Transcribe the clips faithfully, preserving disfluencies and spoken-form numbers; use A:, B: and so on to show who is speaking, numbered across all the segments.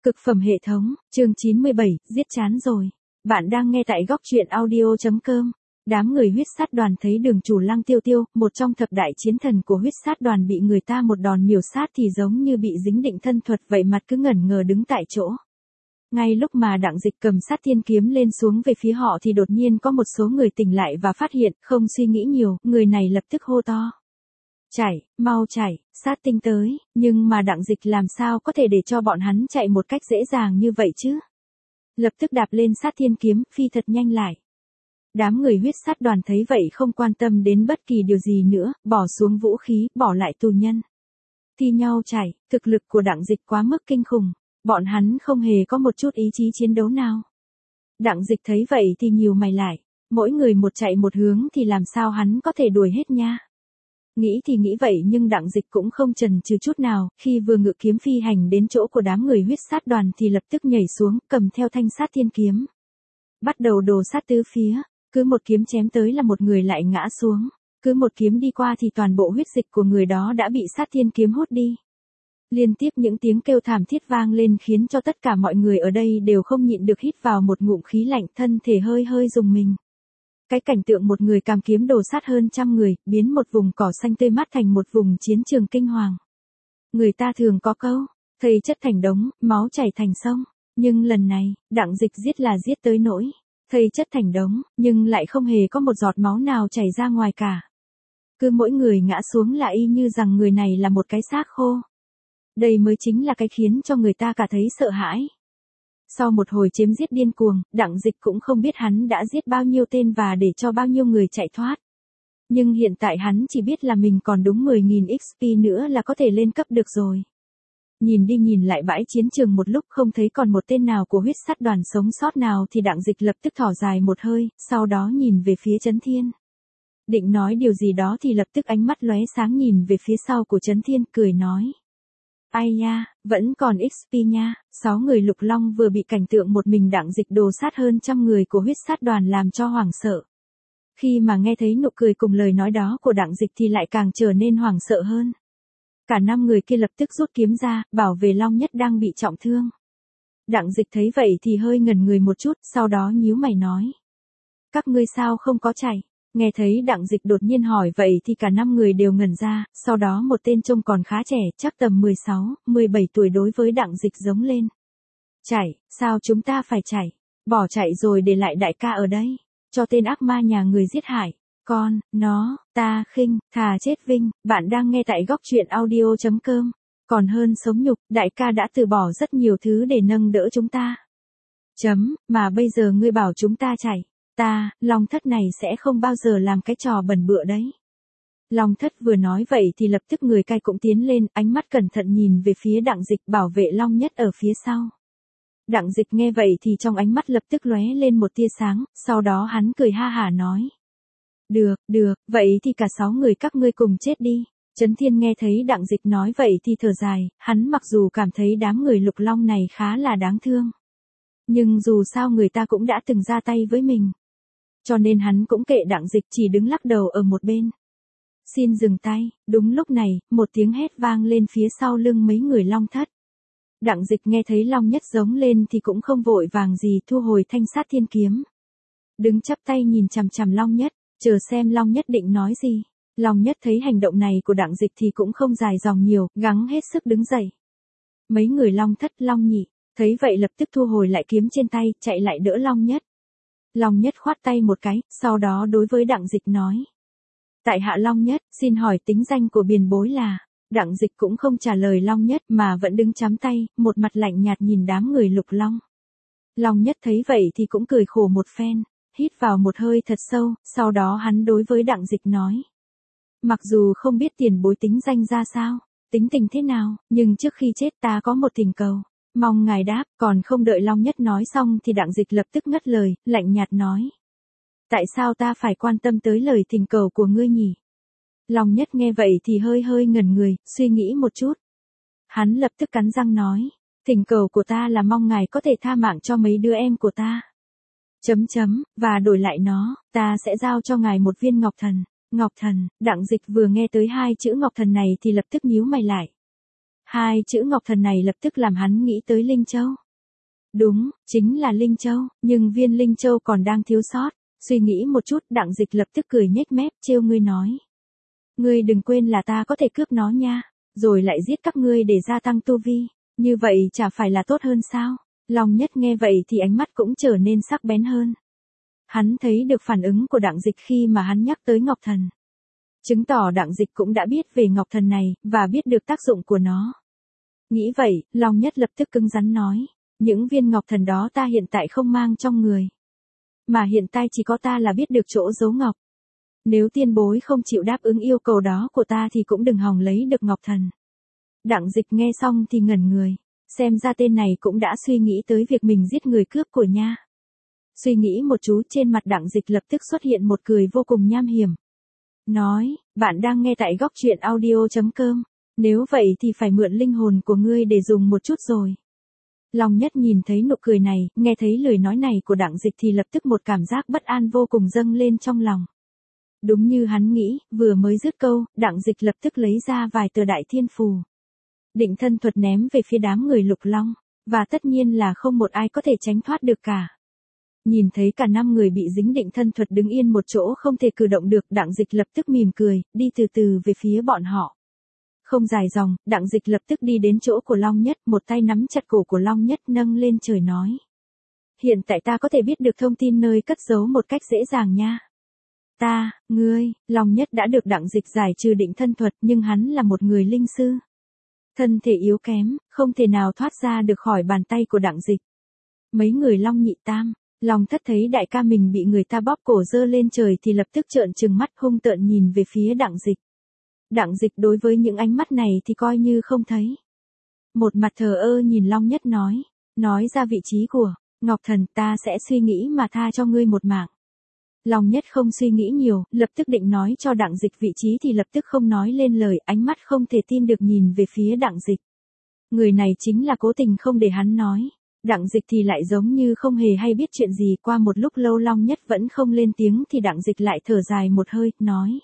A: Cực phẩm hệ thống, chương chín mươi bảy, giết chán rồi. Bạn đang nghe tại góc truyện audio chấm com. Đám người huyết sát đoàn thấy đường chủ Lăng Tiêu Tiêu, một trong thập đại chiến thần của huyết sát đoàn bị người ta một đòn miểu sát thì giống như bị dính định thân thuật vậy, mặt cứ ngẩn ngơ đứng tại chỗ. Ngay lúc mà Đặng Dịch cầm sát thiên kiếm lên xuống về phía họ thì đột nhiên có một số người tỉnh lại và phát hiện, không suy nghĩ nhiều, người này lập tức hô to. Chạy, mau chạy, sát tinh tới, nhưng mà Đặng Dịch làm sao có thể để cho bọn hắn chạy một cách dễ dàng như vậy chứ? Lập tức đạp lên sát thiên kiếm, phi thật nhanh lại. Đám người huyết sát đoàn thấy vậy không quan tâm đến bất kỳ điều gì nữa, bỏ xuống vũ khí, bỏ lại tù nhân. Thi nhau chạy, thực lực của Đặng Dịch quá mức kinh khủng, bọn hắn không hề có một chút ý chí chiến đấu nào. Đặng Dịch thấy vậy thì nhíu mày lại, mỗi người một chạy một hướng thì làm sao hắn có thể đuổi hết nha. Nghĩ thì nghĩ vậy nhưng Đặng Dịch cũng không chần chừ chút nào, khi vừa ngự kiếm phi hành đến chỗ của đám người huyết sát đoàn thì lập tức nhảy xuống, cầm theo thanh sát thiên kiếm. Bắt đầu đồ sát tứ phía, cứ một kiếm chém tới là một người lại ngã xuống, cứ một kiếm đi qua thì toàn bộ huyết dịch của người đó đã bị sát thiên kiếm hút đi. Liên tiếp những tiếng kêu thảm thiết vang lên khiến cho tất cả mọi người ở đây đều không nhịn được hít vào một ngụm khí lạnh, thân thể hơi hơi rùng mình. Cái cảnh tượng một người cầm kiếm đồ sát hơn trăm người, biến một vùng cỏ xanh tươi mát thành một vùng chiến trường kinh hoàng. Người ta thường có câu, thây chất thành đống, máu chảy thành sông, nhưng lần này, Đặng Dịch giết là giết tới nỗi thây chất thành đống, nhưng lại không hề có một giọt máu nào chảy ra ngoài cả. Cứ mỗi người ngã xuống là y như rằng người này là một cái xác khô. Đây mới chính là cái khiến cho người ta cả thấy sợ hãi. Sau một hồi chém giết điên cuồng, Đặng Dịch cũng không biết hắn đã giết bao nhiêu tên và để cho bao nhiêu người chạy thoát. Nhưng hiện tại hắn chỉ biết là mình còn đúng mười nghìn ích pê nữa là có thể lên cấp được rồi. Nhìn đi nhìn lại bãi chiến trường một lúc không thấy còn một tên nào của huyết sát đoàn sống sót nào thì Đặng Dịch lập tức thở dài một hơi, sau đó nhìn về phía Chấn Thiên. Định nói điều gì đó thì lập tức ánh mắt lóe sáng nhìn về phía sau của Chấn Thiên, cười nói. Ai nha, vẫn còn ích pê nha. Sáu người lục long vừa bị cảnh tượng một mình Đặng Dịch đồ sát hơn trăm người của huyết sát đoàn làm cho hoảng sợ. Khi mà nghe thấy nụ cười cùng lời nói đó của Đặng Dịch thì lại càng trở nên hoảng sợ hơn. Cả năm người kia lập tức rút kiếm ra, bảo vệ Long Nhất đang bị trọng thương. Đặng Dịch thấy vậy thì hơi ngẩn người một chút, sau đó nhíu mày nói. Các ngươi sao không có chạy? Nghe thấy Đặng Dịch đột nhiên hỏi vậy thì cả năm người đều ngẩn ra, sau đó một tên trông còn khá trẻ, chắc tầm mười sáu, mười bảy tuổi đối với Đặng Dịch giống lên. Chạy, sao chúng ta phải chạy? Bỏ chạy rồi để lại đại ca ở đây, cho tên ác ma nhà người giết hại. Con, nó, ta khinh, thà chết vinh, bạn đang nghe tại góc truyện audio chấm com. Còn hơn sống nhục, đại ca đã từ bỏ rất nhiều thứ để nâng đỡ chúng ta. Chấm, mà bây giờ ngươi bảo chúng ta chạy. Ta, Long Thất này sẽ không bao giờ làm cái trò bẩn bựa đấy. Long Thất vừa nói vậy thì lập tức người cai cũng tiến lên, ánh mắt cẩn thận nhìn về phía Đặng Dịch, bảo vệ Long Nhất ở phía sau. Đặng Dịch nghe vậy thì trong ánh mắt lập tức lóe lên một tia sáng, sau đó hắn cười ha hả nói. Được, được, vậy thì cả sáu người các ngươi cùng chết đi. Chấn Thiên nghe thấy Đặng Dịch nói vậy thì thở dài, hắn mặc dù cảm thấy đám người lục long này khá là đáng thương. Nhưng dù sao người ta cũng đã từng ra tay với mình. Cho nên hắn cũng kệ Đặng Dịch, chỉ đứng lắc đầu ở một bên. Xin dừng tay. Đúng lúc này, một tiếng hét vang lên phía sau lưng mấy người Long Thất. Đặng Dịch nghe thấy Long Nhất giống lên thì cũng không vội vàng gì, thu hồi thanh sát thiên kiếm. Đứng chắp tay nhìn chằm chằm Long Nhất, chờ xem Long Nhất định nói gì. Long Nhất thấy hành động này của Đặng Dịch thì cũng không dài dòng nhiều, gắng hết sức đứng dậy. Mấy người Long Thất, Long Nhị thấy vậy lập tức thu hồi lại kiếm trên tay, chạy lại đỡ Long Nhất. Long Nhất khoát tay một cái, sau đó đối với Đặng Dịch nói. Tại hạ Long Nhất, xin hỏi tính danh của tiền bối là. Đặng Dịch cũng không trả lời Long Nhất mà vẫn đứng chắm tay, một mặt lạnh nhạt nhìn đám người lục long. Long Nhất thấy vậy thì cũng cười khổ một phen, hít vào một hơi thật sâu, sau đó hắn đối với Đặng Dịch nói. Mặc dù không biết tiền bối tính danh ra sao, tính tình thế nào, nhưng trước khi chết ta có một thỉnh cầu. Mong ngài đáp, còn không đợi Long Nhất nói xong thì Đặng Dịch lập tức ngắt lời, lạnh nhạt nói. Tại sao ta phải quan tâm tới lời thỉnh cầu của ngươi nhỉ? Long Nhất nghe vậy thì hơi hơi ngẩn người, suy nghĩ một chút. Hắn lập tức cắn răng nói, thỉnh cầu của ta là mong ngài có thể tha mạng cho mấy đứa em của ta. Chấm chấm, và đổi lại nó, ta sẽ giao cho ngài một viên ngọc thần. Ngọc thần, Đặng Dịch vừa nghe tới hai chữ ngọc thần này thì lập tức nhíu mày lại. Hai chữ Ngọc Thần này lập tức làm hắn nghĩ tới Linh Châu. Đúng, chính là Linh Châu, nhưng viên Linh Châu còn đang thiếu sót. Suy nghĩ một chút, Đặng Dịch lập tức cười nhếch mép trêu ngươi nói. Ngươi đừng quên là ta có thể cướp nó nha, rồi lại giết các ngươi để gia tăng tu vi, như vậy chả phải là tốt hơn sao? Long Nhất nghe vậy thì ánh mắt cũng trở nên sắc bén hơn. Hắn thấy được phản ứng của Đặng Dịch khi mà hắn nhắc tới Ngọc Thần. Chứng tỏ Đặng Dịch cũng đã biết về Ngọc Thần này, và biết được tác dụng của nó. Nghĩ vậy, Long Nhất lập tức cứng rắn nói, những viên Ngọc Thần đó ta hiện tại không mang trong người. Mà hiện tại chỉ có ta là biết được chỗ giấu Ngọc. Nếu tiên bối không chịu đáp ứng yêu cầu đó của ta thì cũng đừng hòng lấy được Ngọc Thần. Đặng Dịch nghe xong thì ngẩn người, xem ra tên này cũng đã suy nghĩ tới việc mình giết người cướp của nha. Suy nghĩ một chút, trên mặt Đặng Dịch lập tức xuất hiện một cười vô cùng nham hiểm. Nói, bạn đang nghe tại góc truyện audio chấm com, nếu vậy thì phải mượn linh hồn của ngươi để dùng một chút rồi. Long Nhất nhìn thấy nụ cười này, nghe thấy lời nói này của Đặng Dịch thì lập tức một cảm giác bất an vô cùng dâng lên trong lòng. Đúng như hắn nghĩ, vừa mới dứt câu, Đặng Dịch lập tức lấy ra vài tờ đại thiên phù. Định thân thuật ném về phía đám người Lục Long, và tất nhiên là không một ai có thể tránh thoát được cả. Nhìn thấy cả năm người bị dính định thân thuật đứng yên một chỗ không thể cử động được, Đặng Dịch lập tức mỉm cười, đi từ từ về phía bọn họ. Không dài dòng, Đặng Dịch lập tức đi đến chỗ của Long Nhất, một tay nắm chặt cổ của Long Nhất nâng lên trời nói. Hiện tại ta có thể biết được thông tin nơi cất giấu một cách dễ dàng nha. Ta, ngươi, Long Nhất đã được Đặng Dịch giải trừ định thân thuật nhưng hắn là một người linh sư. Thân thể yếu kém, không thể nào thoát ra được khỏi bàn tay của Đặng Dịch. Mấy người Long Nhị Tam, Long Thất thấy đại ca mình bị người ta bóp cổ giơ lên trời thì lập tức trợn trừng mắt hung tợn nhìn về phía Đặng Dịch. Đặng Dịch đối với những ánh mắt này thì coi như không thấy. Một mặt thờ ơ nhìn Long Nhất nói, nói ra vị trí của Ngọc Thần, ta sẽ suy nghĩ mà tha cho ngươi một mạng. Long Nhất không suy nghĩ nhiều, lập tức định nói cho Đặng Dịch vị trí thì lập tức không nói lên lời, ánh mắt không thể tin được nhìn về phía Đặng Dịch. Người này chính là cố tình không để hắn nói. Đặng Dịch thì lại giống như không hề hay biết chuyện gì. Qua một lúc lâu Long Nhất vẫn không lên tiếng thì Đặng Dịch lại thở dài một hơi, nói.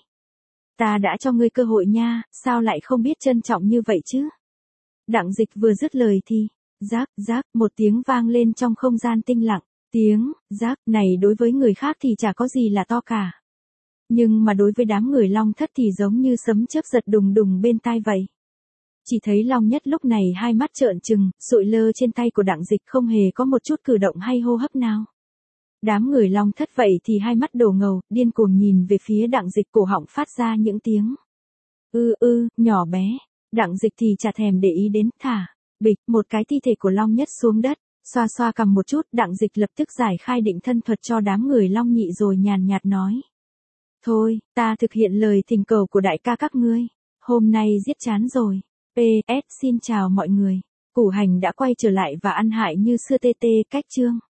A: Ta đã cho ngươi cơ hội nha, sao lại không biết trân trọng như vậy chứ? Đặng Dịch vừa dứt lời thì, rác, rác, một tiếng vang lên trong không gian tinh lặng. Tiếng, rác, này đối với người khác thì chả có gì là to cả. Nhưng mà đối với đám người Long Thất thì giống như sấm chớp giật đùng đùng bên tai vậy. Chỉ thấy Long Nhất lúc này hai mắt trợn trừng, sụi lơ trên tay của Đặng Dịch không hề có một chút cử động hay hô hấp nào. Đám người Long Thất vậy thì hai mắt đổ ngầu, điên cuồng nhìn về phía Đặng Dịch, cổ họng phát ra những tiếng. Ư ư, nhỏ bé. Đặng Dịch thì chả thèm để ý đến, thả. Bịch, một cái thi thể của Long Nhất xuống đất. Xoa xoa cầm một chút, Đặng Dịch lập tức giải khai định thân thuật cho đám người Long Nhị rồi nhàn nhạt nói. Thôi, ta thực hiện lời thỉnh cầu của đại ca các ngươi. Hôm nay giết chán rồi. pê ét xin chào mọi người. Củ Hành đã quay trở lại và ăn hại như xưa tê tê cách chương.